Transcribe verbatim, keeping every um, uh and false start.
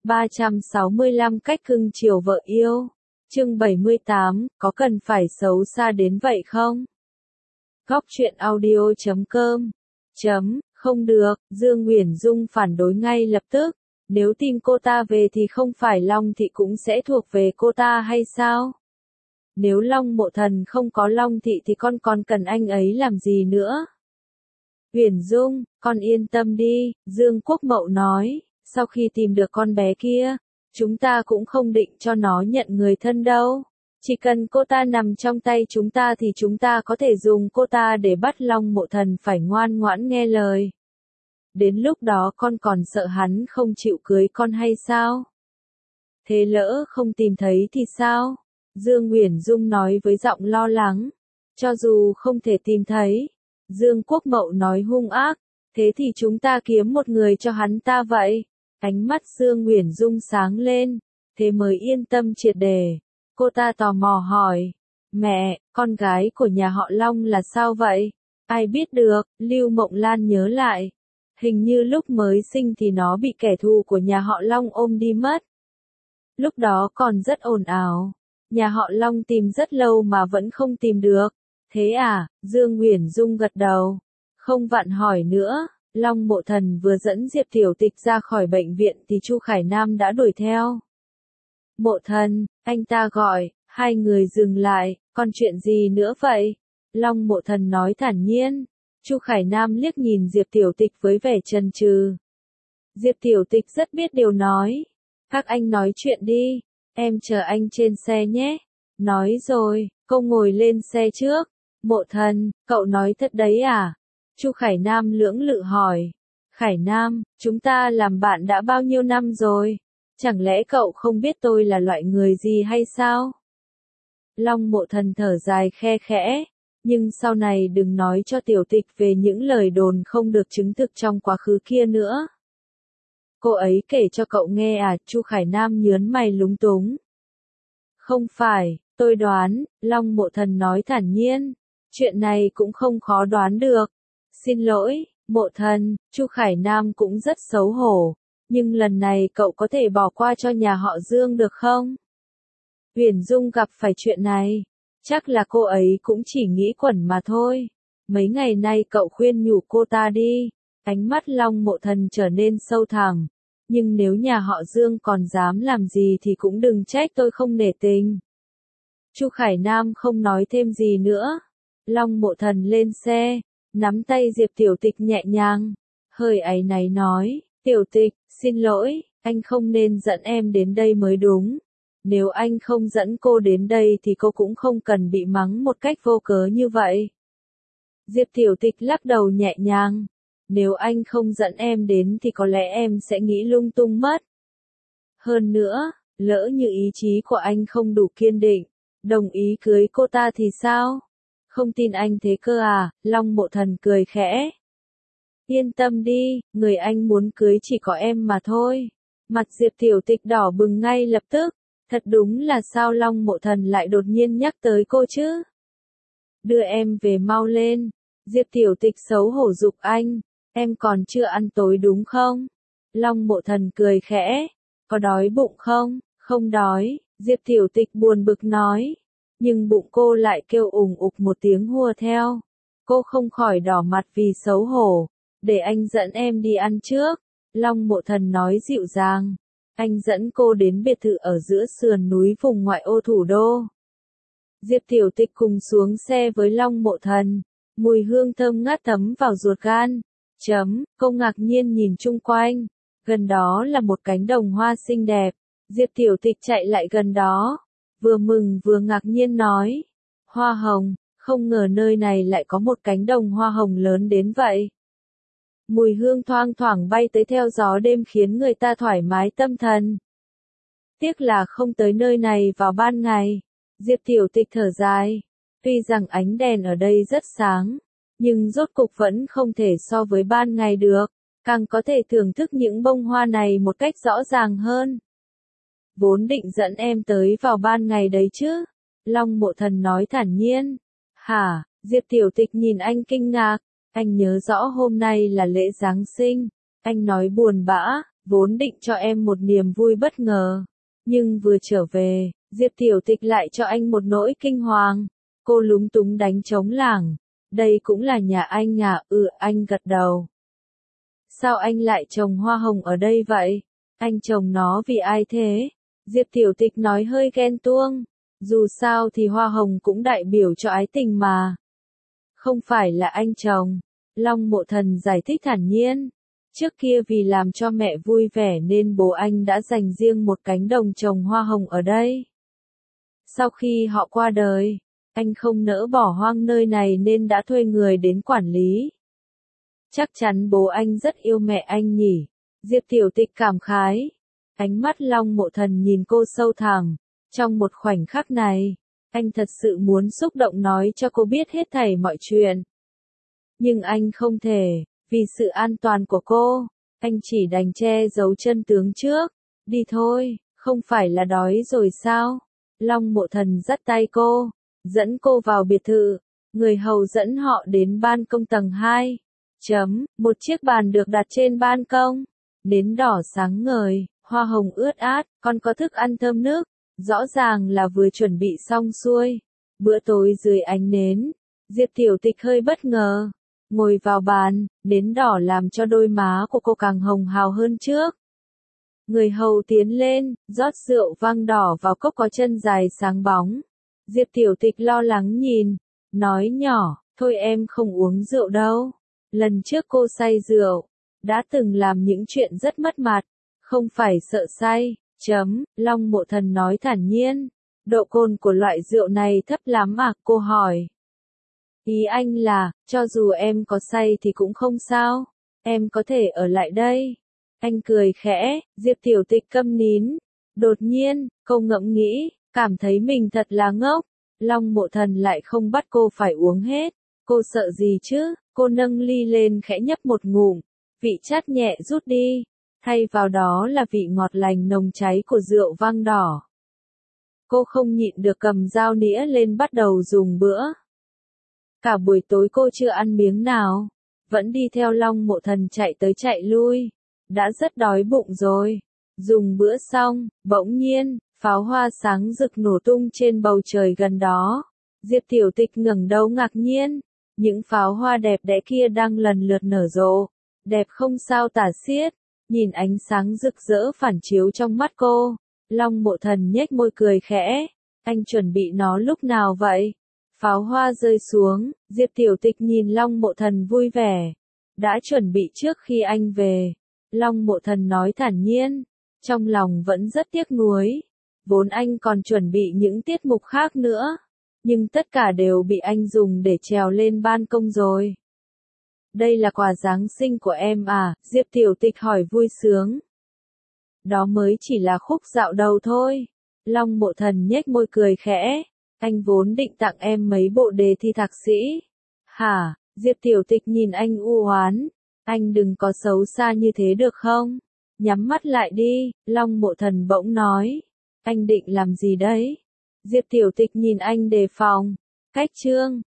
ba trăm sáu mươi lăm cách cưng chiều vợ yêu. Chương bảy mươi tám, có cần phải xấu xa đến vậy không? Góc truyện audio chấm com. Chấm, không được, Dương Uyển Dung phản đối ngay lập tức. Nếu tìm cô ta về thì không phải Long Thị cũng sẽ thuộc về cô ta hay sao? Nếu Long Mộ Thần không có Long Thị thì con còn cần anh ấy làm gì nữa? Uyển Dung, con yên tâm đi, Dương Quốc Mậu nói, sau khi tìm được con bé kia, chúng ta cũng không định cho nó nhận người thân đâu. Chỉ cần cô ta nằm trong tay chúng ta thì chúng ta có thể dùng cô ta để bắt Long Mộ Thần phải ngoan ngoãn nghe lời. Đến lúc đó con còn sợ hắn không chịu cưới con hay sao? Thế lỡ không tìm thấy thì sao? Dương Uyển Dung nói với giọng lo lắng. Cho dù không thể tìm thấy, Dương Quốc Mậu nói hung ác, thế thì chúng ta kiếm một người cho hắn ta vậy. Ánh mắt Dương Uyển Dung sáng lên, thế mới yên tâm triệt để. Cô ta tò mò hỏi, mẹ, con gái của nhà họ Long là sao vậy? Ai biết được, Lưu Mộng Lan nhớ lại. Hình như lúc mới sinh thì nó bị kẻ thù của nhà họ Long ôm đi mất. Lúc đó còn rất ồn ào. Nhà họ Long tìm rất lâu mà vẫn không tìm được. Thế à, Dương Uyển Dung gật đầu. Không vặn hỏi nữa, Long Mộ Thần vừa dẫn Diệp Tiểu Tịch ra khỏi bệnh viện thì Chu Khải Nam đã đuổi theo. Mộ Thần, anh ta gọi, hai người dừng lại, còn chuyện gì nữa vậy? Long Mộ Thần nói thản nhiên. Chu Khải Nam liếc nhìn Diệp Tiểu Tịch với vẻ chần chừ. Diệp Tiểu Tịch rất biết điều nói. Các anh nói chuyện đi, em chờ anh trên xe nhé. Nói rồi, cô ngồi lên xe trước. Mộ Thần, cậu nói thật đấy à? Chu Khải Nam lưỡng lự hỏi. Khải Nam, chúng ta làm bạn đã bao nhiêu năm rồi? Chẳng lẽ cậu không biết tôi là loại người gì hay sao? Long Mộ Thần thở dài khe khẽ. Nhưng sau này đừng nói cho Tiểu Tịch về những lời đồn không được chứng thực trong quá khứ kia nữa. Cô ấy kể cho cậu nghe à? Chu Khải Nam nhớn mày lúng túng. Không phải, tôi đoán, Long Mộ Thần nói thản nhiên. Chuyện này cũng không khó đoán được. Xin lỗi, Mộ Thần, Chu Khải Nam cũng rất xấu hổ. Nhưng lần này cậu có thể bỏ qua cho nhà họ Dương được không? Uyển Dung gặp phải chuyện này. Chắc là cô ấy cũng chỉ nghĩ quẩn mà thôi. Mấy ngày nay cậu khuyên nhủ cô ta đi. Ánh mắt Long Mộ Thần trở nên sâu thẳm. Nhưng nếu nhà họ Dương còn dám làm gì thì cũng đừng trách tôi không nể tình. Chu Khải Nam không nói thêm gì nữa. Long Mộ Thần lên xe, nắm tay Diệp Tiểu Tịch nhẹ nhàng. Hơi áy náy nói, Tiểu Tịch, xin lỗi, anh không nên dẫn em đến đây mới đúng. Nếu anh không dẫn cô đến đây thì cô cũng không cần bị mắng một cách vô cớ như vậy. Diệp Tiểu Tịch lắc đầu nhẹ nhàng. Nếu anh không dẫn em đến thì có lẽ em sẽ nghĩ lung tung mất. Hơn nữa, lỡ như ý chí của anh không đủ kiên định, đồng ý cưới cô ta thì sao? Không tin anh thế cơ à? Long Mộ Thần cười khẽ. Yên tâm đi, người anh muốn cưới chỉ có em mà thôi. Mặt Diệp Tiểu Tịch đỏ bừng ngay lập tức. Thật đúng là sao Long Mộ Thần lại đột nhiên nhắc tới cô chứ? Đưa em về mau lên. Diệp Tiểu Tịch xấu hổ giục anh. Em còn chưa ăn tối đúng không? Long Mộ Thần cười khẽ. Có đói bụng không? Không đói, Diệp Tiểu Tịch buồn bực nói. Nhưng bụng cô lại kêu ủng ục một tiếng hùa theo. Cô không khỏi đỏ mặt vì xấu hổ. Để anh dẫn em đi ăn trước. Long Mộ Thần nói dịu dàng. Anh dẫn cô đến biệt thự ở giữa sườn núi vùng ngoại ô thủ đô. Diệp Tiểu Tịch cùng xuống xe với Long Mộ Thần. Mùi hương thơm ngát thấm vào ruột gan. Chấm, cô ngạc nhiên nhìn chung quanh. Gần đó là một cánh đồng hoa xinh đẹp. Diệp Tiểu Tịch chạy lại gần đó. Vừa mừng vừa ngạc nhiên nói. Hoa hồng, không ngờ nơi này lại có một cánh đồng hoa hồng lớn đến vậy. Mùi hương thoang thoảng bay tới theo gió đêm khiến người ta thoải mái tâm thần. Tiếc là không tới nơi này vào ban ngày. Diệp Tiểu Tịch thở dài. Tuy rằng ánh đèn ở đây rất sáng, nhưng rốt cục vẫn không thể so với ban ngày được. Càng có thể thưởng thức những bông hoa này một cách rõ ràng hơn. Vốn định dẫn em tới vào ban ngày đấy chứ. Long Mộ Thần nói thản nhiên. Hả? Diệp Tiểu Tịch nhìn anh kinh ngạc. Anh nhớ rõ hôm nay là lễ Giáng sinh. Anh nói buồn bã, vốn định cho em một niềm vui bất ngờ. Nhưng vừa trở về, Diệp Tiểu Tịch lại cho anh một nỗi kinh hoàng. Cô lúng túng đánh trống lảng. Đây cũng là nhà anh à? Ừ, anh gật đầu. Sao anh lại trồng hoa hồng ở đây vậy? Anh trồng nó vì ai thế? Diệp Tiểu Tịch nói hơi ghen tuông. Dù sao thì hoa hồng cũng đại biểu cho ái tình mà. Không phải là anh trồng. Long Mộ Thần giải thích thản nhiên. Trước kia vì làm cho mẹ vui vẻ nên bố anh đã dành riêng một cánh đồng trồng hoa hồng ở đây. Sau khi họ qua đời, anh không nỡ bỏ hoang nơi này nên đã thuê người đến quản lý. Chắc chắn bố anh rất yêu mẹ anh nhỉ. Diệp Tiểu Tịch cảm khái. Ánh mắt Long Mộ Thần nhìn cô sâu thẳm. Trong một khoảnh khắc này, anh thật sự muốn xúc động nói cho cô biết hết thảy mọi chuyện. Nhưng anh không thể, vì sự an toàn của cô, anh chỉ đành che giấu chân tướng trước. Đi thôi, không phải là đói rồi sao? Long Mộ Thần dắt tay cô, dẫn cô vào biệt thự. Người hầu dẫn họ đến ban công tầng hai. Chấm, một chiếc bàn được đặt trên ban công. Nến đỏ sáng ngời, hoa hồng ướt át, còn có thức ăn thơm nước. Rõ ràng là vừa chuẩn bị xong xuôi. Bữa tối dưới ánh nến. Diệp Tiểu Tịch hơi bất ngờ. Ngồi vào bàn, nến đỏ làm cho đôi má của cô càng hồng hào hơn trước. Người hầu tiến lên, rót rượu vang đỏ vào cốc có chân dài sáng bóng. Diệp Tiểu Tịch lo lắng nhìn, nói nhỏ, thôi em không uống rượu đâu. Lần trước cô say rượu, đã từng làm những chuyện rất mất mặt, không phải sợ say. Chấm, Long Mộ Thần nói thản nhiên. Độ cồn của loại rượu này thấp lắm à? Cô hỏi. Ý anh là, cho dù em có say thì cũng không sao. Em có thể ở lại đây. Anh cười khẽ, Diệp Tiểu Tịch câm nín. Đột nhiên, cô ngẫm nghĩ, cảm thấy mình thật là ngốc. Long Mộ Thần lại không bắt cô phải uống hết. Cô sợ gì chứ? Cô nâng ly lên khẽ nhấp một ngụm. Vị chát nhẹ rút đi. Thay vào đó là vị ngọt lành nồng cháy của rượu vang đỏ. Cô không nhịn được cầm dao nĩa lên bắt đầu dùng bữa. Cả buổi tối cô chưa ăn miếng nào, vẫn đi theo Long Mộ Thần chạy tới chạy lui, đã rất đói bụng rồi. Dùng bữa xong, bỗng nhiên, pháo hoa sáng rực nổ tung trên bầu trời gần đó. Diệp Tiểu Tịch ngẩng đầu ngạc nhiên, những pháo hoa đẹp đẽ kia đang lần lượt nở rộ, đẹp không sao tả xiết. Nhìn ánh sáng rực rỡ phản chiếu trong mắt cô, Long Mộ Thần nhếch môi cười khẽ. Anh chuẩn bị nó lúc nào vậy? Pháo hoa rơi xuống, Diệp Tiểu Tịch nhìn Long Mộ Thần vui vẻ. Đã chuẩn bị trước khi anh về. Long Mộ Thần nói thản nhiên, trong lòng vẫn rất tiếc nuối. Vốn anh còn chuẩn bị những tiết mục khác nữa, nhưng tất cả đều bị anh dùng để trèo lên ban công rồi. Đây là quà Giáng sinh của em à? Diệp Tiểu Tịch hỏi vui sướng. Đó mới chỉ là khúc dạo đầu thôi. Long Mộ Thần nhếch môi cười khẽ. Anh vốn định tặng em mấy bộ đề thi thạc sĩ. Hả? Diệp Tiểu Tịch nhìn anh u oán. Anh đừng có xấu xa như thế được không? Nhắm mắt lại đi, Long Mộ Thần bỗng nói. Anh định làm gì đấy? Diệp Tiểu Tịch nhìn anh đề phòng. Cách chương.